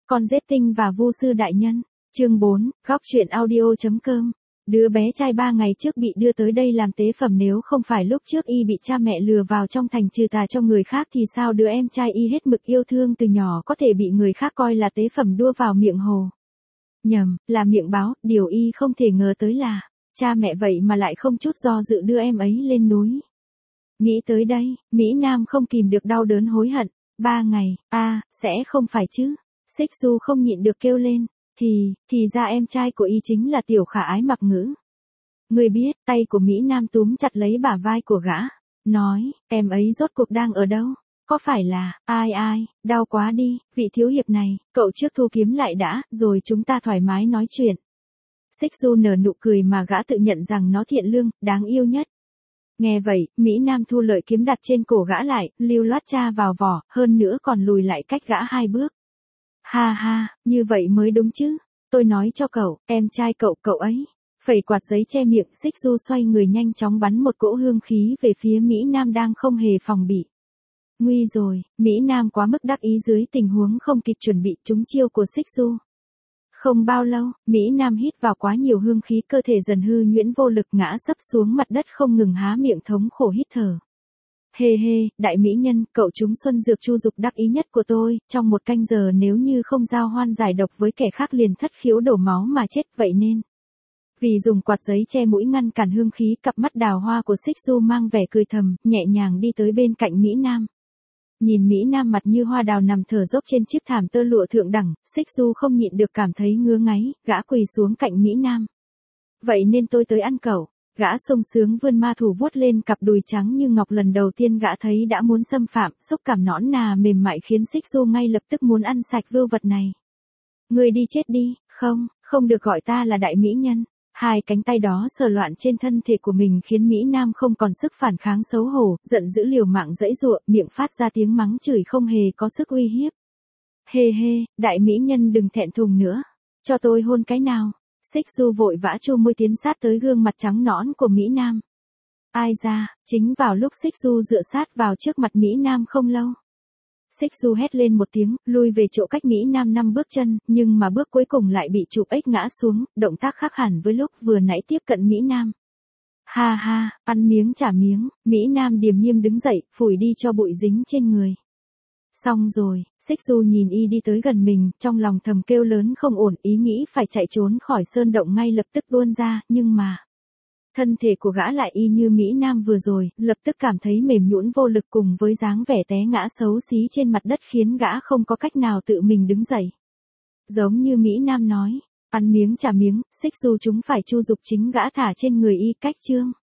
Con giết tinh và vu sư đại nhân. Chương 4, góc truyện audio.com. Đứa bé trai 3 ngày trước bị đưa tới đây làm tế phẩm, nếu không phải lúc trước y bị cha mẹ lừa vào trong thành trừ tà cho người khác thì sao đứa em trai y hết mực yêu thương từ nhỏ có thể bị người khác coi là tế phẩm đua vào miệng hồ. Nhầm, là miệng báo, điều y không thể ngờ tới là, cha mẹ vậy mà lại không chút do dự đưa em ấy lên núi. Nghĩ tới đây, Mỹ Nam không kìm được đau đớn hối hận. 3 ngày, sẽ không phải chứ. Xích Du không nhịn được kêu lên. Thì ra em trai của y chính là Tiểu Khả Ái Mặc Ngữ. Người biết, tay của Mỹ Nam túm chặt lấy bả vai của gã. Nói, em ấy rốt cuộc đang ở đâu? Có phải là, ai, đau quá đi, vị thiếu hiệp này, cậu trước thu kiếm lại đã, rồi chúng ta thoải mái nói chuyện. Xích Du nở nụ cười mà gã tự nhận rằng nó thiện lương, đáng yêu nhất. Nghe vậy, Mỹ Nam thu lợi kiếm đặt trên cổ gã lại, lưu loát tra vào vỏ, hơn nữa còn lùi lại cách gã 2 bước. Ha, như vậy mới đúng chứ. Tôi nói cho cậu, em trai cậu ấy. Phẩy quạt giấy che miệng, Xích Du xoay người nhanh chóng bắn một cỗ hương khí về phía Mỹ Nam đang không hề phòng bị. Nguy rồi, Mỹ Nam quá mức đắc ý dưới tình huống không kịp chuẩn bị trúng chiêu của Xích Du. Không bao lâu, Mỹ Nam hít vào quá nhiều hương khí, cơ thể dần hư nhuyễn vô lực ngã sấp xuống mặt đất không ngừng há miệng thống khổ hít thở. Hê, đại mỹ nhân, cậu trúng xuân dược chu dục đắc ý nhất của tôi, trong 1 canh giờ nếu như không giao hoan giải độc với kẻ khác liền thất khiếu đổ máu mà chết, vậy nên. Vì dùng quạt giấy che mũi ngăn cản hương khí, cặp mắt đào hoa của Xích Du mang vẻ cười thầm, nhẹ nhàng đi tới bên cạnh Mỹ Nam. Nhìn Mỹ Nam mặt như hoa đào nằm thở dốc trên chiếc thảm tơ lụa thượng đẳng, Xích Du không nhịn được cảm thấy ngứa ngáy, gã quỳ xuống cạnh Mỹ Nam. Vậy nên tôi tới ăn cậu. Gã sung sướng vươn ma thủ vuốt lên cặp đùi trắng như ngọc, lần đầu tiên gã thấy đã muốn xâm phạm, xúc cảm nõn nà mềm mại khiến Xích Du ngay lập tức muốn ăn sạch vưu vật này. Người đi chết đi, không được gọi ta là đại mỹ nhân. 2 cánh tay đó sờ loạn trên thân thể của mình khiến Mỹ Nam không còn sức phản kháng, xấu hổ, giận dữ liều mạng giãy giụa, miệng phát ra tiếng mắng chửi không hề có sức uy hiếp. Hê, đại mỹ nhân đừng thẹn thùng nữa. Cho tôi hôn cái nào. Xích Du vội vã chu môi tiến sát tới gương mặt trắng nõn của Mỹ Nam. Ai ra, chính vào lúc Xích Du dựa sát vào trước mặt Mỹ Nam không lâu. Xích Du hét lên một tiếng, lui về chỗ cách Mỹ Nam 5 bước chân, nhưng mà bước cuối cùng lại bị chụp ếch ngã xuống, động tác khác hẳn với lúc vừa nãy tiếp cận Mỹ Nam. Ha, ăn miếng trả miếng, Mỹ Nam điềm nhiên đứng dậy, phủi đi cho bụi dính trên người. Xong rồi, Xích Du nhìn y đi tới gần mình, trong lòng thầm kêu lớn không ổn, ý nghĩ phải chạy trốn khỏi sơn động ngay lập tức tuôn ra, nhưng mà thân thể của gã lại y như Mỹ Nam vừa rồi, lập tức cảm thấy mềm nhũn vô lực, cùng với dáng vẻ té ngã xấu xí trên mặt đất khiến gã không có cách nào tự mình đứng dậy. Giống như Mỹ Nam nói, ăn miếng trả miếng, Xích Du chúng phải chu dục chính gã thả trên người y. Cách chương